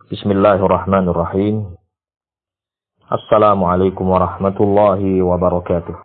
Bismillahirrahmanirrahim. Assalamualaikum warahmatullahi wabarakatuh.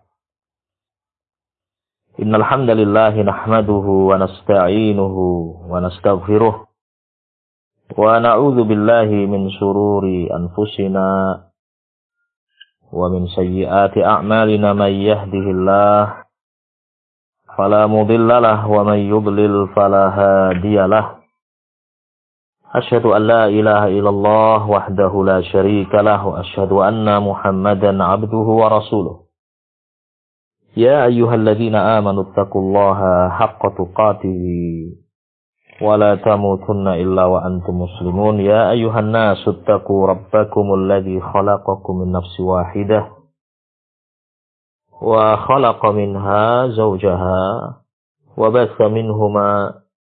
Innal hamdalillah nahmaduhu wa nasta'inuhu wa nastaghfiruh wa na'udzu billahi min shururi anfusina wa min sayyiati a'malina may yahdihillah fala mudilla lahu wa may yudlil fala hadiyalah. Asyhadu an la ilaha illallah wahdahu la syarika lahu asyhadu anna Muhammadan abduhu wa rasuluh. Ya ayyuhalladzina amanu taqullaha haqqa tuqatih wa la tamutunna illa wa antum muslimun. Ya ayyuhan nasu taqu rabbakumul ladzi khalaqakum min nafsin wahidah wa khalaqa minha zawjaha wa batha minhuma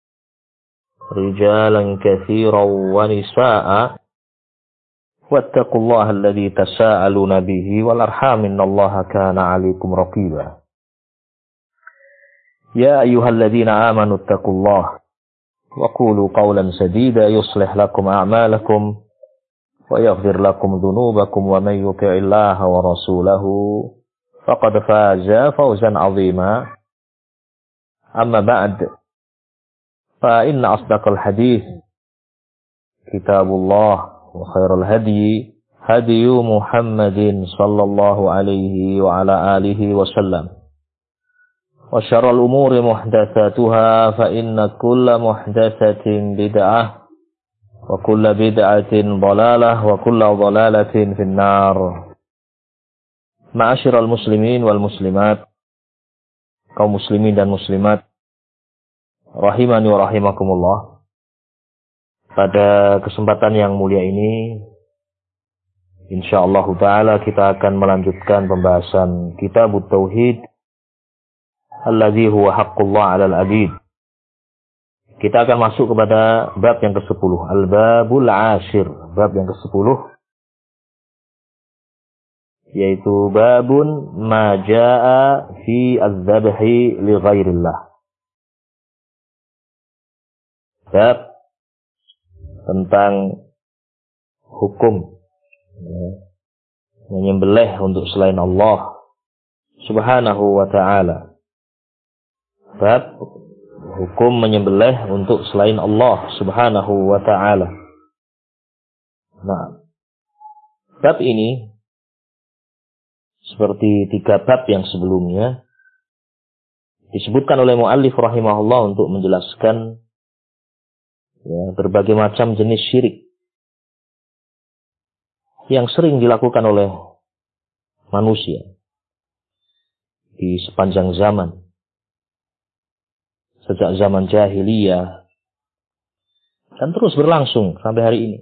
rijalan katsiran wa nisaa'a wattaqullaha alladzi tasaaluna bihi wal arham innallaha kana 'alaikum raqiba. Ya ayyuhalladzina amanu taqullaha wa qulu qawlan sadida yuslih lakum a'malakum wa yaghfir lakum dhunubakum wa may yuti'illaha wa rasulahu faqad faza fawzan 'azima. Amma ba'd. Fa inna asdaqal hadis kitabullah wa khairal hadi hadiyu Muhammadin sallallahu alaihi wa ala alihi wa sallam. Wa syarrul umuri muhdatsatuha fa inna kulla muhdatsatin bid'ah wa kulla bid'atin dhalalah wa kulla dhalalatin finnar. Ma'asyiral muslimin wal muslimat, kaum muslimin dan muslimat rahimani wa rahimakumullah. Pada kesempatan yang mulia ini insyaallah ta'ala kita akan melanjutkan pembahasan Kitabut Tauhid alladzi huwa haqqullah 'alal 'abid. Kita akan masuk kepada bab yang ke-10, al-babul 'ashir, bab yang ke-10, yaitu babun ma jaa'a fi adz-dzabhi li ghairillah. Bab tentang hukum menyembelih untuk selain Allah Subhanahu wa ta'ala. Bab hukum menyembelih untuk selain Allah Subhanahu wa ta'ala. Nah, bab ini seperti 3 bab yang sebelumnya disebutkan oleh muallif rahimahullah untuk menjelaskan berbagai macam jenis syirik yang sering dilakukan oleh manusia di sepanjang zaman, sejak zaman jahiliyah dan terus berlangsung sampai hari ini.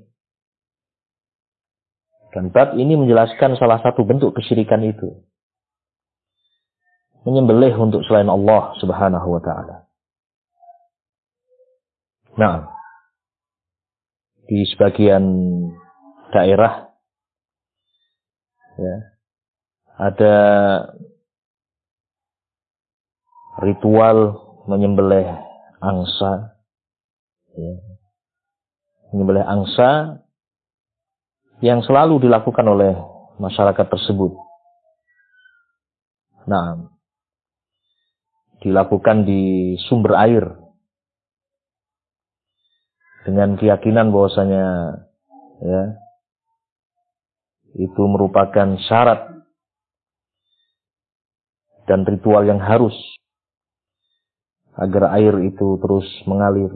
Dan bab ini menjelaskan salah satu bentuk kesyirikan itu, menyembelih untuk selain Allah Subhanahu wa ta'ala. Nah, di sebagian daerah ada ritual menyembelih angsa, menyembelih angsa yang selalu dilakukan oleh masyarakat tersebut. Nah, dilakukan di sumber air dengan keyakinan bahwasanya itu merupakan syarat dan ritual yang harus agar air itu terus mengalir,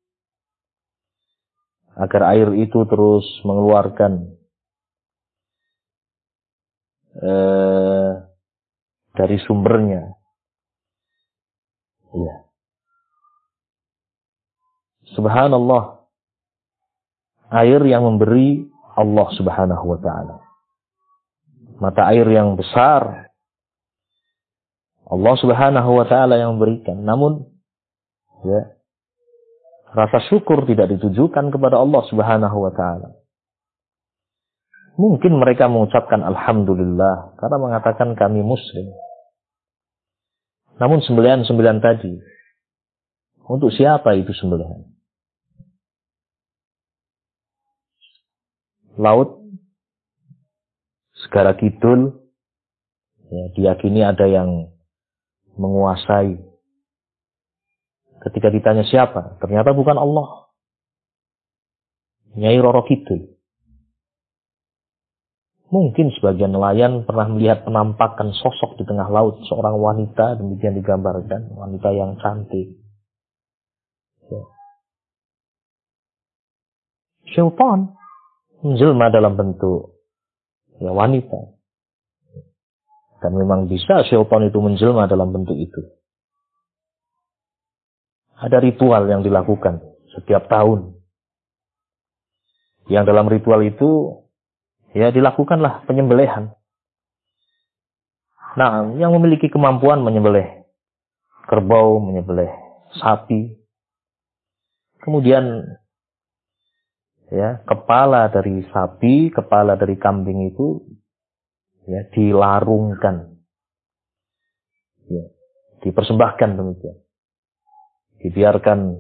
agar air itu terus mengeluarkan dari sumbernya. Subhanallah, air yang memberi Allah Subhanahu wa ta'ala. Mata air yang besar Allah Subhanahu wa ta'ala yang memberikan. Namun rasa syukur tidak ditujukan kepada Allah Subhanahu wa ta'ala. Mungkin mereka mengucapkan alhamdulillah karena mengatakan kami muslim. Namun sembelihan-sembelihan tadi, untuk siapa itu sembelihan? laut, segara kidul, ya, diyakini ada yang menguasai. Ketika ditanya siapa, ternyata bukan Allah. Nyai Roro Kidul. Mungkin sebagian nelayan pernah melihat penampakan sosok di tengah laut, seorang wanita, demikian digambarkan, wanita yang cantik. Ya. Syaitan menjelma dalam bentuk wanita. Dan memang bisa syaitan itu menjelma dalam bentuk itu. Ada ritual yang dilakukan setiap tahun. Yang dalam ritual itu dilakukanlah penyembelihan. Nah, yang memiliki kemampuan menyembelih kerbau, menyembelih sapi. Kemudian kepala dari sapi, kepala dari kambing itu dilarungkan. Dipersembahkan demikian. Dibiarkan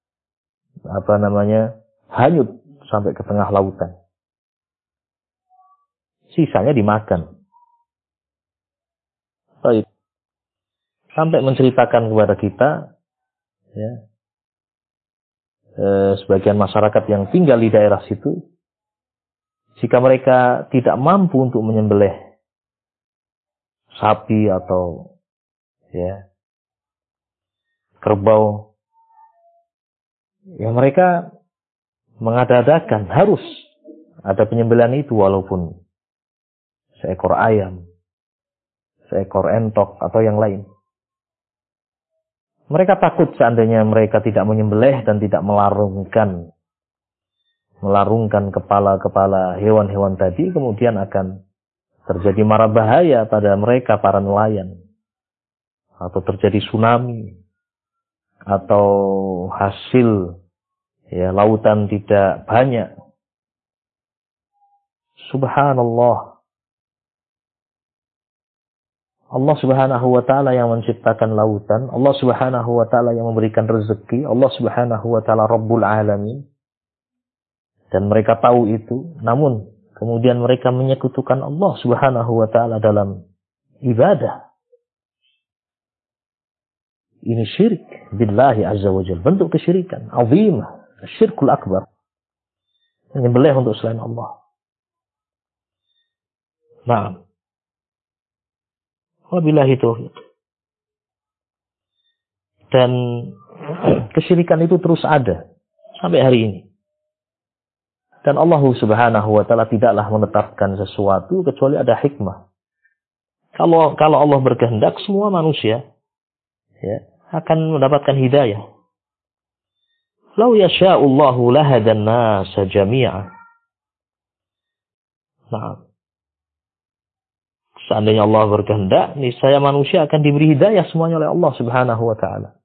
hanyut sampai ke tengah lautan. Sisanya dimakan. Baik. Sampai menceritakan kepada kita, sebagian masyarakat yang tinggal di daerah situ, jika mereka tidak mampu untuk menyembelih sapi atau kerbau, mereka mengada-adakan harus ada penyembelihan itu, walaupun seekor ayam, seekor entok, atau yang lain. Mereka takut seandainya mereka tidak menyembelih dan tidak melarungkan kepala-kepala hewan-hewan tadi, kemudian akan terjadi mara bahaya pada mereka, para nelayan. Atau terjadi tsunami. Atau hasil lautan tidak banyak. Subhanallah. Allah subhanahu wa ta'ala yang menciptakan lautan. Allah subhanahu wa ta'ala yang memberikan rezeki. Allah subhanahu wa ta'ala Rabbul Alamin. Dan mereka tahu itu. Namun kemudian mereka menyekutukan Allah subhanahu wa ta'ala dalam ibadah. Ini syirik billahi azza wa jalla. Bentuk kesyirikan azimah. Syirkul akbar. Menyembelih untuk selain Allah. Nah, wabillahi taufiq. Dan kesyirikan itu terus ada sampai hari ini. Dan Allah subhanahu wa ta'ala tidaklah menetapkan sesuatu kecuali ada hikmah. Kalau Allah berkehendak, semua manusia akan mendapatkan hidayah. Lau yasha'ullahu lahadan nasa jami'a. Nah, seandainya Allah berkehendak, niscaya manusia akan diberi hidayah semuanya oleh Allah subhanahu wa ta'ala.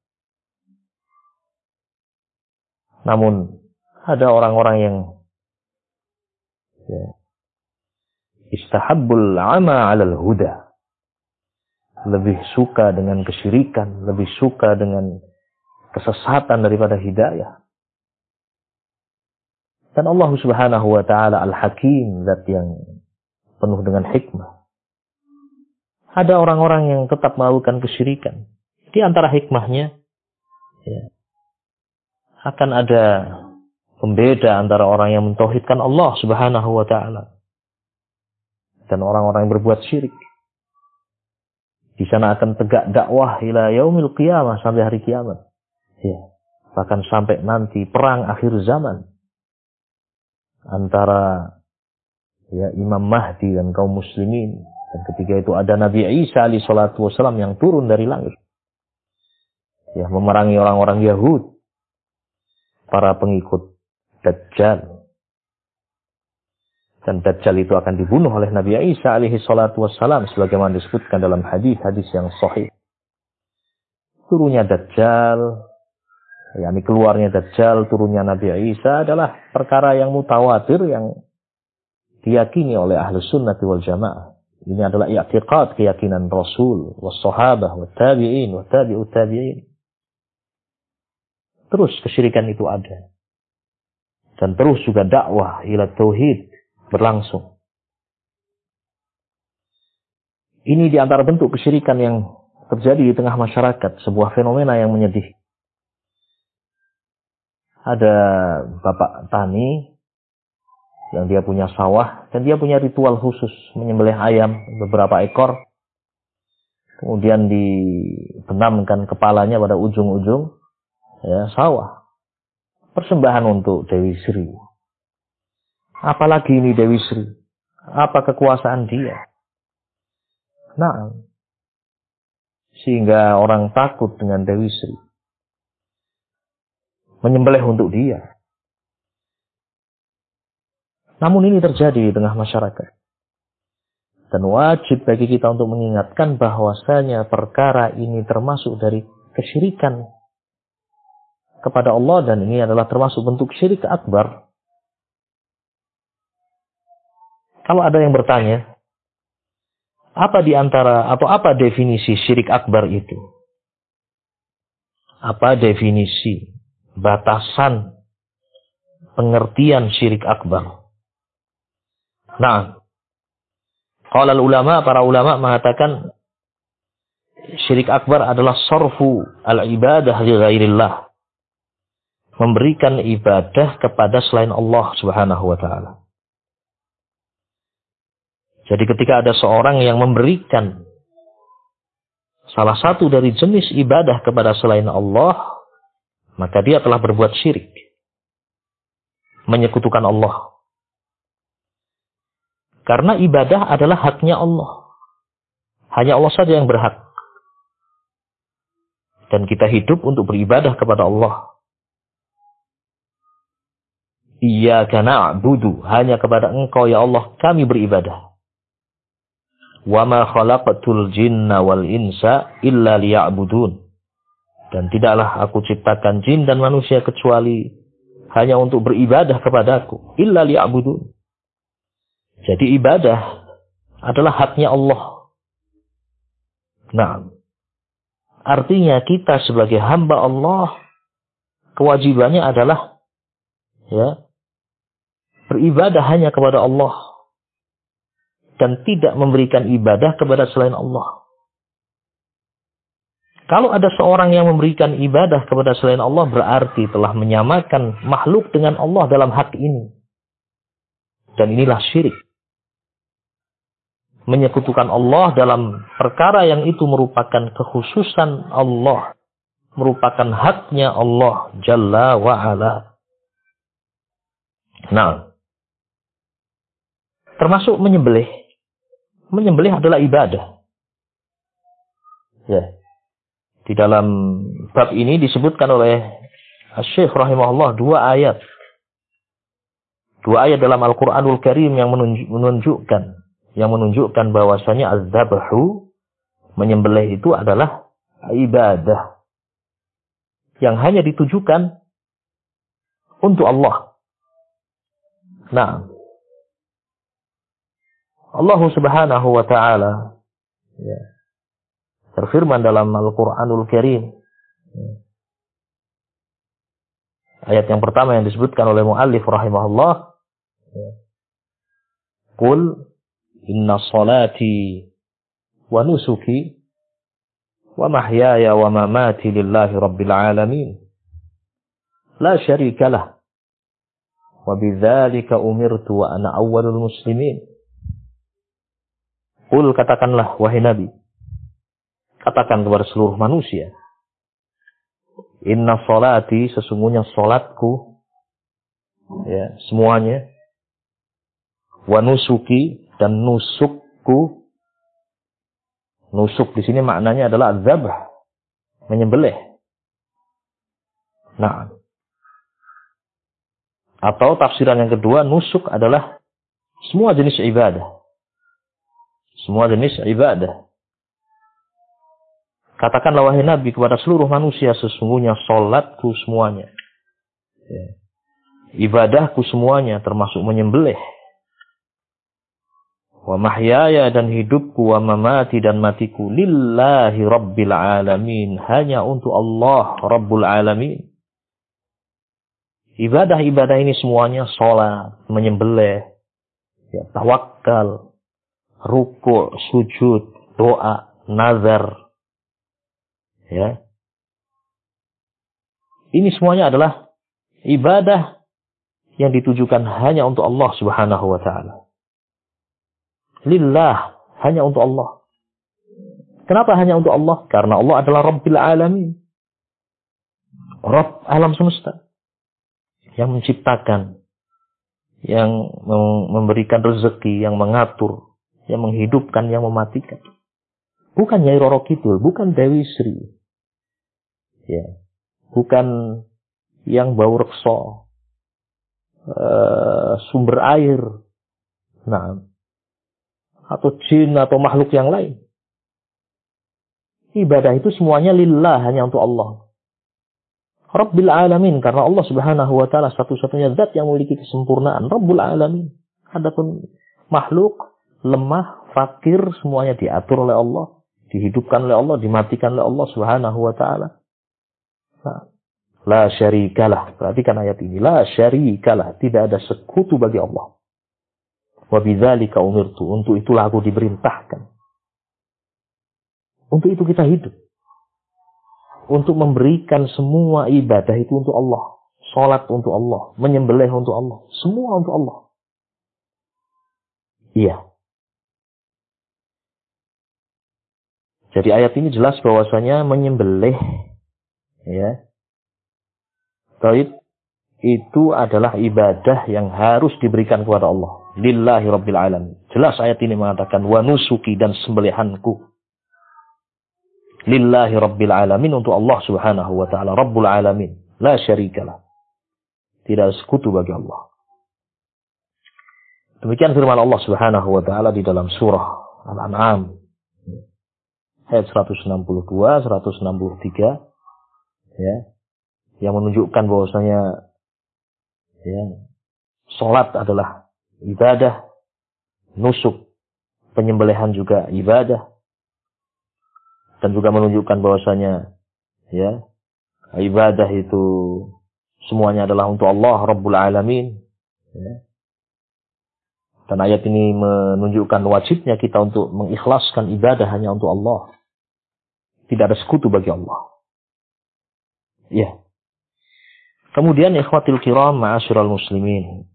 Namun, ada orang-orang yang istahabbul ama 'alal huda. Lebih suka dengan kesyirikan, lebih suka dengan kesesatan daripada hidayah. Dan Allah subhanahu wa ta'ala al-hakim, zat yang penuh dengan hikmah. Ada orang-orang yang tetap melakukan kesyirikan. Di antara hikmahnya, akan ada pembeda antara orang yang mentauhidkan Allah subhanahu wa ta'ala dan orang-orang yang berbuat syirik. Di sana akan tegak dakwah ila yaumil qiyamah, sampai hari kiamat. Bahkan sampai nanti perang akhir zaman antara Imam Mahdi dan kaum muslimin. Dan ketika itu ada Nabi Isa alaihi salatu wasallam yang turun dari langit. Memerangi orang-orang Yahud, para pengikut Dajjal. Dan Dajjal itu akan dibunuh oleh Nabi Isa alaihi salatu wassalam, sebagaimana disebutkan dalam hadis-hadis yang sahih. Turunnya Dajjal, keluarnya Dajjal, turunnya Nabi Isa adalah perkara yang mutawatir, yang diyakini oleh Ahlus Sunnah wal Jamaah. Ini adalah i'tiqad, keyakinan Rasul, was-sahabah, wat-tabi'in, wat-tabi'ut tabi'in. Terus kesyirikan itu ada. Dan terus juga dakwah ila tauhid, berlangsung. Ini di antara bentuk kesyirikan yang terjadi di tengah masyarakat, sebuah fenomena yang menyedih. Ada bapak tani yang dia punya sawah dan dia punya ritual khusus menyembelih ayam beberapa ekor. Kemudian dibenamkan kepalanya pada ujung-ujung sawah. Persembahan untuk Dewi Sri. Apalagi ini Dewi Sri? Apa kekuasaan dia? Nah, sehingga orang takut dengan Dewi Sri. Menyembelih untuk dia. Namun ini terjadi di tengah masyarakat. Dan wajib bagi kita untuk mengingatkan bahwasanya perkara ini termasuk dari kesyirikan kepada Allah, dan ini adalah termasuk bentuk syirik akbar. Kalau ada yang bertanya, apa di antara atau apa definisi syirik akbar itu? Apa definisi, batasan, pengertian syirik akbar? Nah, qala ulama, para ulama mengatakan syirik akbar adalah sarfu al-ibadah li ghairillah. Memberikan ibadah kepada selain Allah Subhanahu wa taala. Jadi ketika ada seorang yang memberikan salah satu dari jenis ibadah kepada selain Allah, maka dia telah berbuat syirik. Menyekutukan Allah. Karena ibadah adalah haknya Allah. Hanya Allah saja yang berhak. Dan kita hidup untuk beribadah kepada Allah. Iyyaka na'budu, hanya kepada Engkau ya Allah kami beribadah. Wa ma khalaqatul jinna wal insa illa liya'budun. Dan tidaklah aku ciptakan jin dan manusia kecuali hanya untuk beribadah kepadaku. Illa liya'budun. Jadi ibadah adalah haknya Allah. Nah, artinya kita sebagai hamba Allah, kewajibannya adalah beribadah hanya kepada Allah dan tidak memberikan ibadah kepada selain Allah. Kalau ada seorang yang memberikan ibadah kepada selain Allah, berarti telah menyamakan makhluk dengan Allah dalam hak ini. Dan inilah syirik. Menyekutukan Allah dalam perkara yang itu merupakan kekhususan Allah, merupakan haknya Allah Jalla wa'ala. Nah, termasuk menyembelih. Menyembelih adalah ibadah. Ya. Di dalam bab ini disebutkan oleh Syekh rahimahullah dua ayat. Dua ayat dalam Al-Quranul Karim yang menunjukkan bahwasanya az-zabhu, menyembelih itu adalah ibadah yang hanya ditujukan untuk Allah. Nah, Allah Subhanahu wa ta'ala berfirman dalam Al-Quranul Karim. Ayat yang pertama yang disebutkan oleh muallif rahimahullah. Qul inna salati wa nusuki wa mahyaya wa mamati lillahi rabbil alamin. La syarika lah. Wa bidzalika umirtu wa ana awwalul muslimin. Qul, katakanlah wahai Nabi. Katakan kepada seluruh manusia. Inna salati, sesungguhnya salatku, ya, semuanya. Wa nusuki, dan nusukku. Nusuk di sini maknanya adalah dzabh, menyembelih. Nah, atau tafsiran yang kedua, nusuk adalah semua jenis ibadah. Semua jenis ibadah. Katakanlah wahai Nabi kepada seluruh manusia, sesungguhnya salatku semuanya. Ya. Ibadahku semuanya termasuk menyembelih. Wa mahyaya, dan hidupku, wa mamati, dan matiku, lillahi rabbil alamin, hanya untuk Allah Rabbul alamin. Ibadah-ibadah ini semuanya salat, menyembelih, ya, tawakal, ruku', sujud, doa, nazar. Ya. Ini semuanya adalah ibadah yang ditujukan hanya untuk Allah Subhanahu wa taala. Lillah, hanya untuk Allah. Kenapa hanya untuk Allah? Karena Allah adalah Rabbil Alamin. Rabb alam semesta. Yang menciptakan, yang memberikan rezeki, yang mengatur, yang menghidupkan, yang mematikan. Bukan Nyai Roro Kidul, bukan Dewi Sri. Ya. Bukan yang bau rekso, sumber air, nah, atau jin atau makhluk yang lain. Ibadah itu semuanya lillah, hanya untuk Allah. Rabbil Alamin, karena Allah Subhanahu wa taala satu-satunya zat yang memiliki kesempurnaan, Rabbul Alamin. Adapun makhluk lemah, fakir, semuanya diatur oleh Allah, dihidupkan oleh Allah, dimatikan oleh Allah Subhanahu wa taala. Nah, la syarikalah. Perhatikan ayat ini, la syarikalah, tidak ada sekutu bagi Allah. Wa bidzalika umirtu, untuk itulah aku diperintahkan. Untuk itu kita hidup. Untuk memberikan semua ibadah itu untuk Allah. Salat untuk Allah, menyembelih untuk Allah, semua untuk Allah. Iya. Jadi ayat ini jelas bahwasanya menyembelih, ya, taib, itu adalah ibadah yang harus diberikan kepada Allah. Lillahi Rabbil Alamin. Jelas ayat ini mengatakan wa nusuki, dan sembelihanku. Lillahi Rabbil Alamin, untuk Allah Subhanahu wa taala, Rabbul Alamin, la syarikalah. Tidak ada sekutu bagi Allah. Demikian firman Allah Subhanahu wa taala di dalam surah Al-An'am ayat 162, 163, ya, yang menunjukkan bahwasanya, ya, salat adalah ibadah, nusuk, penyembelihan juga ibadah, dan juga menunjukkan bahwasanya, ya, ibadah itu semuanya adalah untuk Allah Rabbul Alamin. Ya. Dan ayat ini menunjukkan wajibnya kita untuk mengikhlaskan ibadah hanya untuk Allah. Tidak ada sekutu bagi Allah. Ya. Kemudian ikhwatil kiram, ma'asyiral muslimin.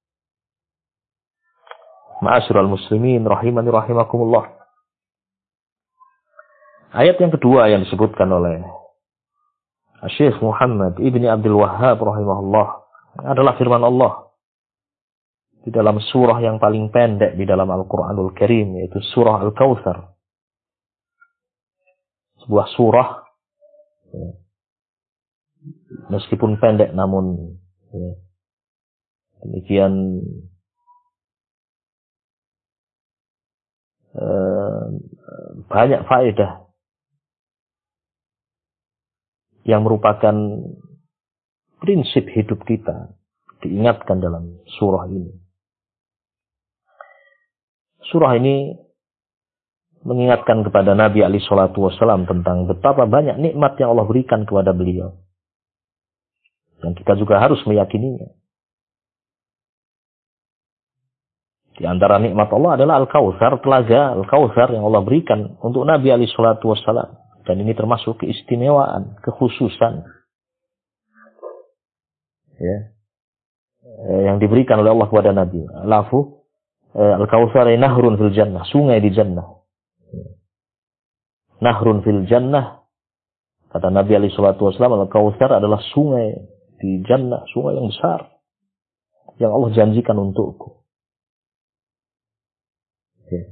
Ma'asyiral muslimin rahimani rahimakumullah. Ayat yang kedua yang disebutkan oleh Syekh Muhammad Ibni Abdul Wahhab rahimahullah adalah firman Allah di dalam surah yang paling pendek di dalam Al-Quranul Karim, yaitu surah Al-Kawthar. Sebuah surah, ya, meskipun pendek namun, ya, demikian banyak faedah yang merupakan prinsip hidup kita diingatkan dalam surah ini. Surah ini mengingatkan kepada Nabi alaihi salatu wasallam tentang betapa banyak nikmat yang Allah berikan kepada beliau. Dan kita juga harus meyakininya. Di antara nikmat Allah adalah Al-Kawthar, telaga Al-Kawthar yang Allah berikan untuk Nabi alaihi salatu wasallam. Dan ini termasuk keistimewaan, kekhususan, ya, yang diberikan oleh Allah kepada Nabi. Al-Kawthar nahrun fil jannah, sungai di jannah. Nahrun fil jannah, kata Nabi alaihi salatu wasallam, Al-Kawthar adalah sungai di jannah, sungai yang besar yang Allah janjikan untukku. Ya.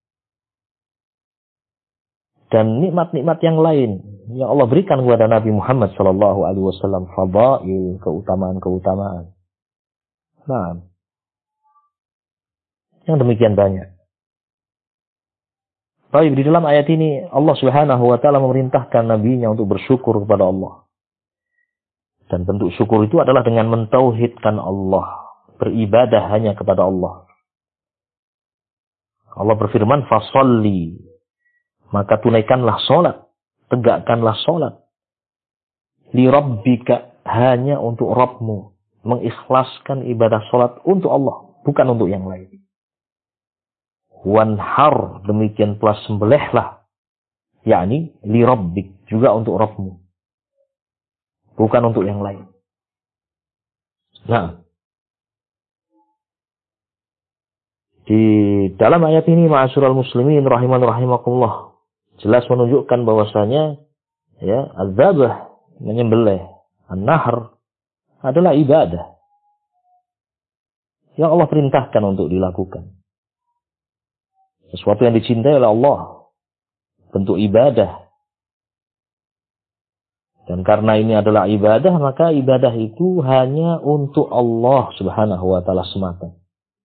Dan nikmat-nikmat yang lain yang Allah berikan kepada Nabi Muhammad sallallahu alaihi wasallam, fadail, keutamaan-keutamaan. Nah, yang demikian banyak. Baik, di dalam ayat ini Allah Subhanahu wa taala memerintahkan nabinya untuk bersyukur kepada Allah. Dan bentuk syukur itu adalah dengan mentauhidkan Allah, beribadah hanya kepada Allah. Allah berfirman, "Fasholli", maka tunaikanlah salat, tegakkanlah salat. Li rabbika, hanya untuk Rabbmu, mengikhlaskan ibadah salat untuk Allah, bukan untuk yang lain. Wanhar, demikian pula sembelihlah. Yakni li rabbik, juga untuk Rabbmu. Bukan untuk yang lain. Nah, di dalam ayat ini ma'asyiral muslimin rahiman rahimakumullah, jelas menunjukkan bahwasanya ya, az-zabah, menyembelih, an-nahr adalah ibadah yang Allah perintahkan untuk dilakukan. Sesuatu yang dicintai oleh Allah, bentuk ibadah. Dan karena ini adalah ibadah, maka ibadah itu hanya untuk Allah Subhanahu wa taala semata.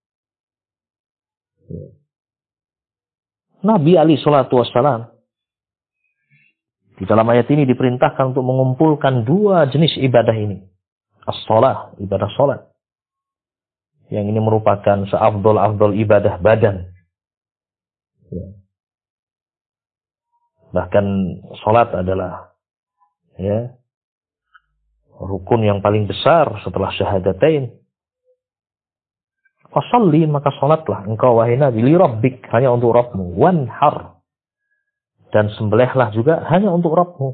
Nabi alaihi salatu wassalam di dalam ayat ini diperintahkan untuk mengumpulkan dua jenis ibadah ini. As-shalah, ibadah salat. Yang ini merupakan seafdol-afdol ibadah badan. Bahkan salat adalah ya rukun yang paling besar setelah syahadatain. Fasalli, maka salatlah engkau wahai Nabi li rabbik, hanya untuk Rabbmu. Wanhar, dan sembelihlah juga hanya untuk Rabbmu,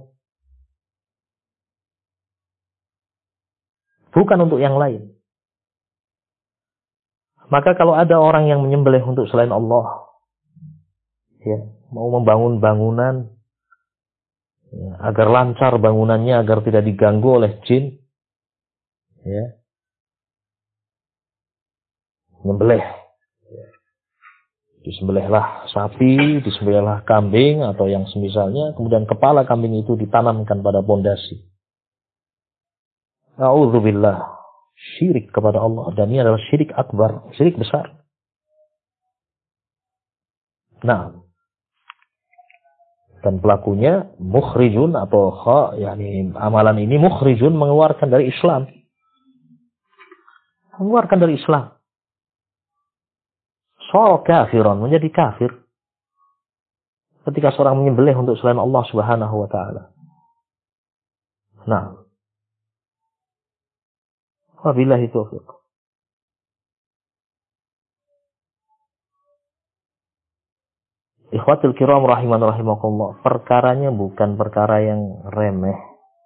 bukan untuk yang lain. Maka kalau ada orang yang menyembelih untuk selain Allah, ya, mau membangun bangunan ya, agar lancar bangunannya, agar tidak diganggu oleh jin, ya, menyembelih. Disembelihlah sapi, disembelihlah kambing atau yang semisalnya, kemudian kepala kambing itu ditanamkan pada pondasi. A'udzubillah, syirik kepada Allah, dan ini adalah syirik akbar, syirik besar. Nah, dan pelakunya mukhrijun atau yakni amalan ini mukhrijun, mengeluarkan dari Islam. Mengeluarkan dari Islam. So kafiron, menjadi kafir. Ketika seorang menyembelih untuk selain Allah Subhanahu wa taala. Nah. Wabillahi taufiq. Ikhwatul kiram rahiman rahimakumullah, perkaranya bukan perkara yang remeh.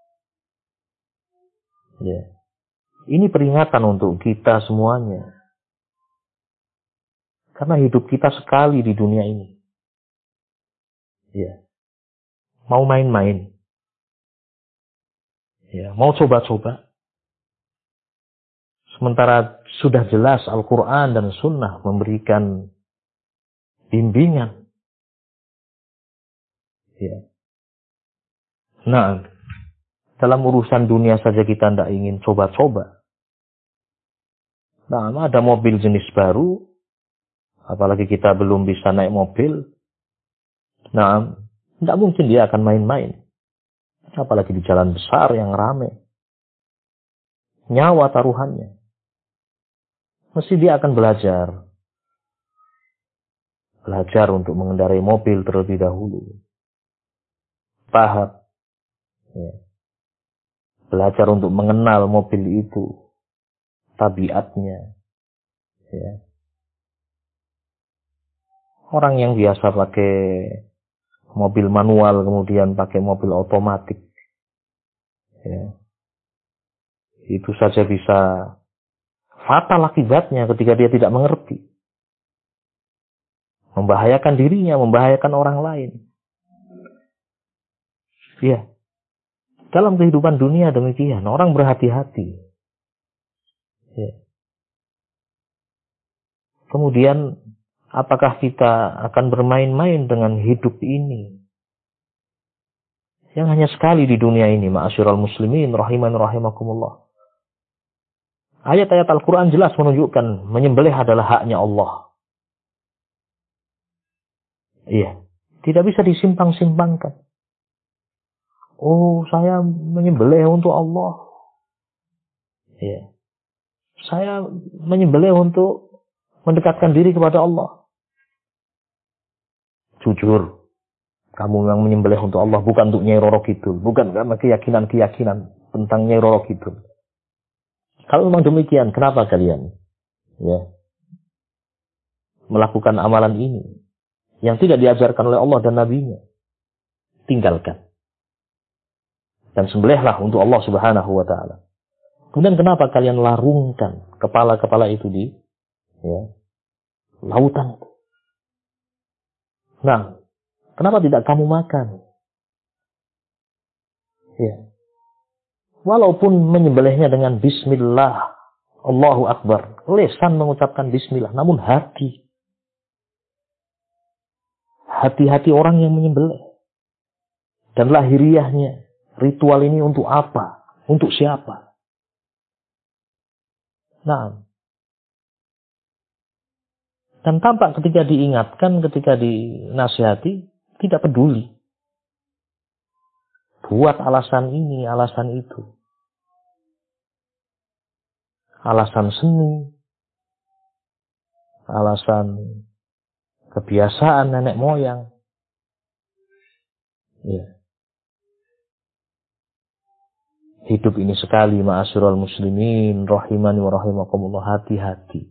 Ya. Ini peringatan untuk kita semuanya. Karena hidup kita sekali di dunia ini. Ya. Mau main-main. Ya, mau coba-coba. Sementara sudah jelas Al-Quran dan Sunnah memberikan bimbingan. Ya. Nah, dalam urusan dunia saja kita tidak ingin coba-coba. Nah, ada mobil jenis baru, apalagi kita belum bisa naik mobil. Nah, tidak mungkin dia akan main-main. Apalagi di jalan besar yang ramai. Nyawa taruhannya. Mesti dia akan belajar. Belajar untuk mengendarai mobil terlebih dahulu. Paham. Ya. Belajar untuk mengenal mobil itu. Tabiatnya. Ya. Orang yang biasa pakai mobil manual kemudian pakai mobil otomatik, ya, itu saja bisa fatal akibatnya ketika dia tidak mengerti, membahayakan dirinya, membahayakan orang lain. Ya, dalam kehidupan dunia demikian, orang berhati-hati. Ya. Kemudian apakah kita akan bermain-main dengan hidup ini? Yang hanya sekali di dunia ini, ma'asyiral muslimin, rahiman rahimakumullah. Ayat-ayat Al-Quran jelas menunjukkan menyembelih adalah haknya Allah. Iya, tidak bisa disimpang-simpangkan. Oh, saya menyembelih untuk Allah. Iya. Saya menyembelih untuk mendekatkan diri kepada Allah. Jujur, kamu yang menyembelih untuk Allah bukan untuk Nyai Roro Kidul, bukan karena keyakinan-keyakinan tentang Nyai Roro Kidul. Kalau memang demikian, kenapa kalian? Ya. melakukan amalan ini yang tidak diajarkan oleh Allah dan Nabi-Nya, tinggalkan. Dan sembelihlah untuk Allah Subhanahu wa Ta'ala. Kemudian kenapa kalian larungkan kepala-kepala itu di lautan? Nah, kenapa tidak kamu makan? Ya. Walaupun menyembelihnya dengan bismillah, Allahu Akbar, lisan mengucapkan bismillah, namun hati orang yang menyembelih dan lahiriahnya, ritual ini untuk apa? Untuk siapa? Nah, dan tampak ketika diingatkan, ketika dinasihati, tidak peduli. Buat alasan ini, alasan itu. Alasan seni, alasan kebiasaan nenek moyang. Ya. Hidup ini sekali, ma'asyiral muslimin, rahimani wa rahimakumullah, hati-hati.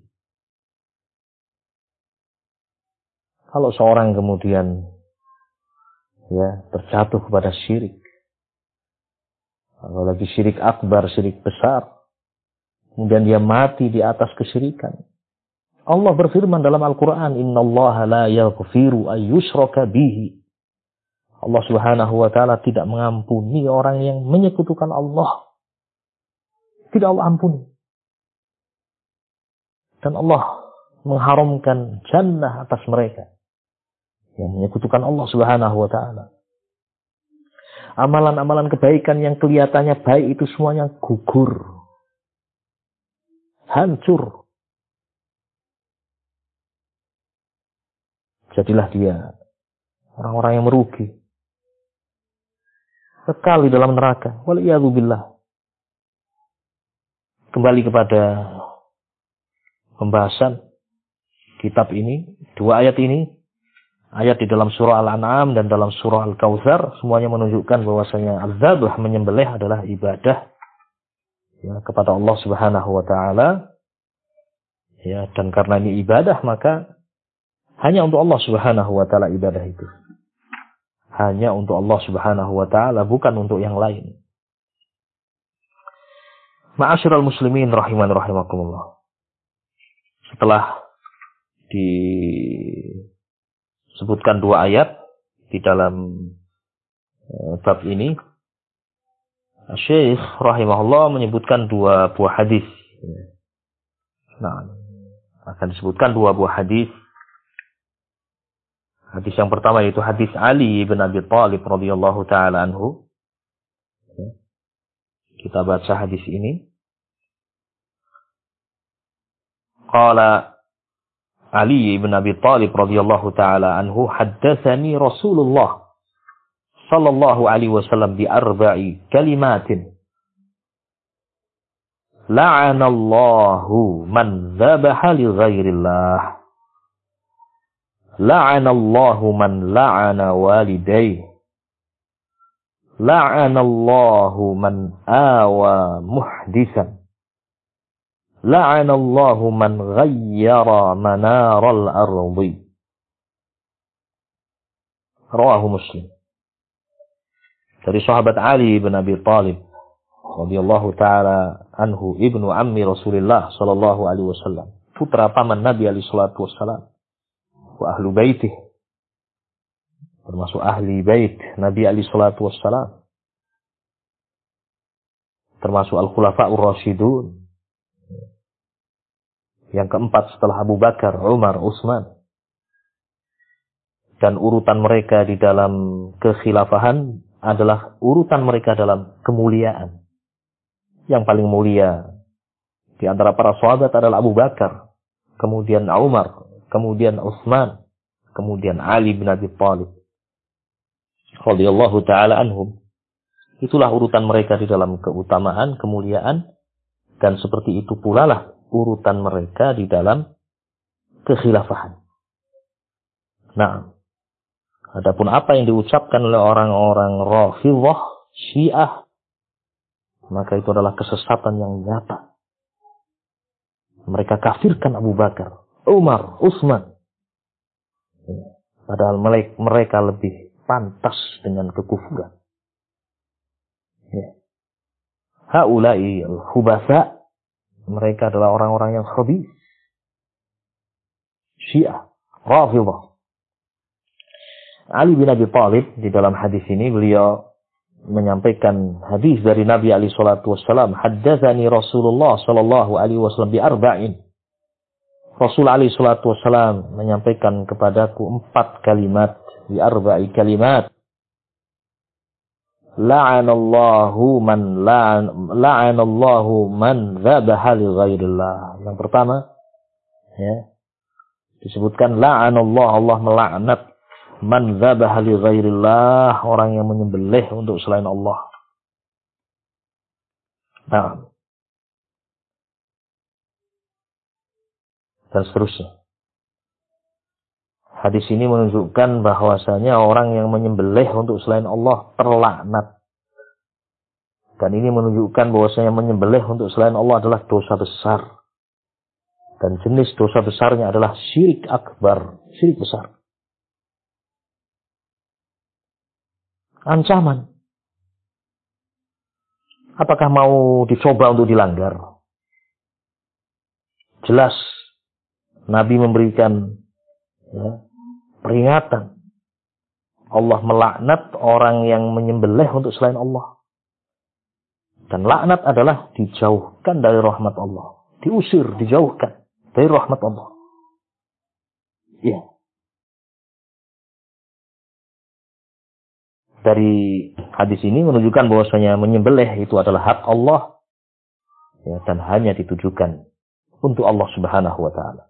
Kalau seorang kemudian terjatuh kepada syirik, apalagi syirik akbar, syirik besar, kemudian dia mati di atas kesyirikan. Allah berfirman dalam Al-Quran, Innallaha la yaghfiru ayyushraka bihi. Allah Subhanahu wa Ta'ala tidak mengampuni orang yang menyekutukan Allah. Tidak Allah ampuni. Dan Allah mengharamkan jannah atas mereka yang menyekutukan Allah Subhanahu wa Ta'ala. Amalan-amalan kebaikan yang kelihatannya baik itu semuanya gugur. Hancur. Jadilah dia orang-orang yang merugi. Kekal di dalam neraka. Waliyadzubillah. Kembali kepada pembahasan kitab ini. Dua ayat ini. Ayat di dalam surah Al-An'am dan dalam surah Al-Kautsar. Semuanya menunjukkan bahwasanya az-zabh, menyembelih adalah ibadah kepada Allah Subhanahu wa Ta'ala. Ya, dan karena ini ibadah, maka hanya untuk Allah Subhanahu wa Ta'ala ibadah itu. Hanya untuk Allah Subhanahu wa Ta'ala, bukan untuk yang lain. Ma'asyiral muslimin rahiman rahimakumullah. Setelah disebutkan dua ayat di dalam bab ini, Syekh rahimahullah menyebutkan dua buah hadis. Nah, akan disebutkan dua buah hadis. Hadis yang pertama yaitu hadis Ali bin Abi Thalib radhiyallahu taala anhu. Kita baca hadis ini. Qala Ali bin Abi Thalib radhiyallahu taala anhu, haddatsani Rasulullah sallallahu alaihi wasallam bi arba'i kalimatin. La'anallahu man dzabaha li ghairillah. La'anallahu man la'ana walidayhi. La'anallahu man awa muhdisan. La'anallahu man ghayyara manaral ardi. Rawahu Muslim. Dari sahabat Ali bin Abi Thalib radhiyallahu taala anhu, ibnu ammi Rasulullah sallallahu alaihi wasallam, putra paman Nabi alaihi salatu wasallam, wa ahlu baitih, termasuk ahli bait Nabi alaihi salatu wassalam, termasuk al-khulafa'ur rasyidun, yang keempat setelah Abu Bakar, Umar, Utsman, dan urutan mereka di dalam kekhilafahan adalah urutan mereka dalam kemuliaan. Yang paling mulia di antara para sahabat adalah Abu Bakar, kemudian Umar, kemudian Utsman, kemudian Ali bin Abi Thalib radhiyallahu taala anhum. Itulah urutan mereka di dalam keutamaan, kemuliaan, dan seperti itu pula lah urutan mereka di dalam kekhilafahan. Nah, adapun apa yang diucapkan oleh orang-orang Rafidhah, Syiah, maka itu adalah kesesatan yang nyata. Mereka kafirkan Abu Bakar, Umar, Utsman, Padahal mereka lebih pantas dengan kekufuran. Ya. Haula'i al-khubasa, mereka adalah orang-orang yang khabith. Syiah, Rafidhah. Ali bin Abi Thalib di dalam hadis ini beliau menyampaikan hadis dari Nabi alaihi salatu wassalam, haddatsani Rasulullah sallallahu alaihi wasallam bi arba'in. Rasul alaihi salatu wassalam menyampaikan kepadaku 4 kalimat, bi arba'i kalimat. La'anallahu man dzabaha li ghairillah. Yang pertama, ya, disebutkan la'anallahu, Allah melaknat man dzabaha li ghairillah, orang yang menyembelih untuk selain Allah. Nah, dan seterusnya. Hadis ini menunjukkan bahwasanya orang yang menyembelih untuk selain Allah terlaknat. Dan ini menunjukkan bahwasanya menyembelih untuk selain Allah adalah dosa besar. Dan jenis dosa besarnya adalah syirik akbar, syirik besar. Ancaman. Apakah mau dicoba untuk dilanggar? Jelas Nabi memberikan, ya, peringatan. Allah melaknat orang yang menyembelih untuk selain Allah. Dan laknat adalah dijauhkan dari rahmat Allah. Diusir, dijauhkan dari rahmat Allah. Ya. Dari hadis ini menunjukkan bahwasanya menyembelih itu adalah hak Allah, ya, dan hanya ditujukan untuk Allah Subhanahu wa taala.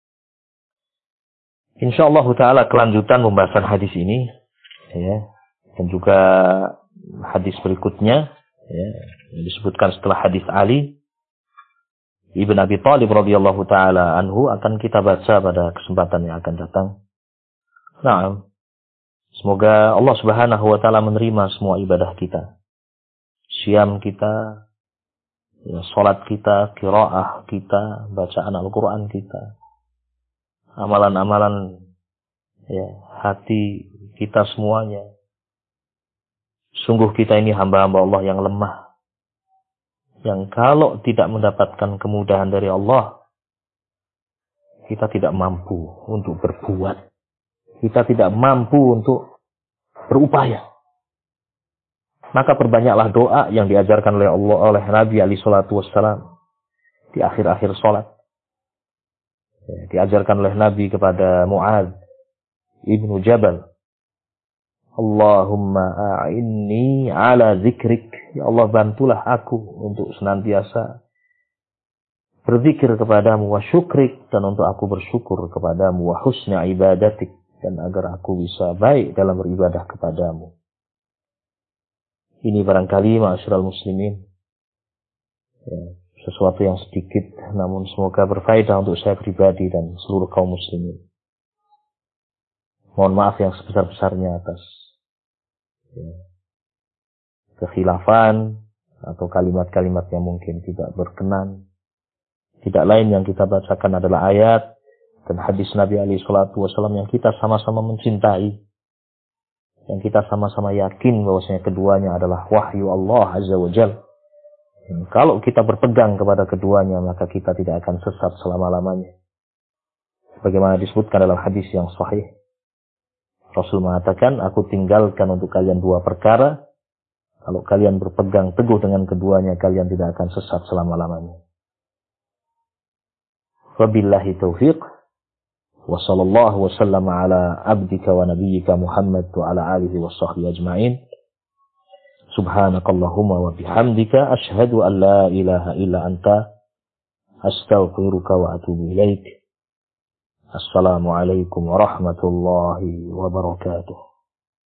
Insyaallah taala kelanjutan pembahasan hadis ini, ya, dan juga hadis berikutnya, ya, yang disebutkan setelah hadis Ali Ibn Abi Thalib radhiyallahu taala anhu akan kita baca pada kesempatan yang akan datang. Nah, semoga Allah Subhanahu wa taala menerima semua ibadah kita. Siam kita, ya, salat kita, qiraah kita, bacaan Al-Qur'an kita. Amalan-amalan, ya, hati kita semuanya. Sungguh kita ini hamba-hamba Allah yang lemah. Yang kalau tidak mendapatkan kemudahan dari Allah, kita tidak mampu untuk berbuat. Kita tidak mampu untuk berupaya. Maka perbanyaklah doa yang diajarkan oleh Allah, oleh Nabi alaihi salatu wassalam di akhir-akhir salat. Ya, diajarkan oleh Nabi kepada Mu'adz ibnu Jabal. Allahumma a'inni ala zikrik. Ya Allah, bantulah aku untuk senantiasa berzikir kepadamu, wa syukrik, dan untuk aku bersyukur kepadamu, wa husna ibadatik, dan agar aku bisa baik dalam beribadah kepadamu. Ini barangkali ma'asyiral muslimin, ya, sesuatu yang sedikit namun semoga berfaedah untuk saya pribadi dan seluruh kaum muslimin. Mohon maaf yang sebesar-besarnya atas, ya, kekhilafan atau kalimat-kalimat yang mungkin tidak berkenan. Tidak lain yang kita bacakan adalah ayat dan hadis Nabi alaihi salatu wasallam yang kita sama-sama mencintai, yang kita sama-sama yakin bahwasanya keduanya adalah wahyu Allah azza wa jalla. Kalau kita berpegang kepada keduanya, maka kita tidak akan sesat selama-lamanya. Sebagaimana disebutkan dalam hadis yang sahih, Rasul mengatakan, aku tinggalkan untuk kalian 2 perkara. Kalau kalian berpegang teguh dengan keduanya, kalian tidak akan sesat selama-lamanya. Wabillahi taufiq. Wa sallallahu wa sallama ala abdika wa nabiyyika Muhammad wa ala alihi wa sahbihi ajma'in. Subhanakallahumma wa bihamdika asyhadu an la ilaha illa anta astaghfiruka wa atubu ilaik. Assalamualaikum warahmatullahi wabarakatuh.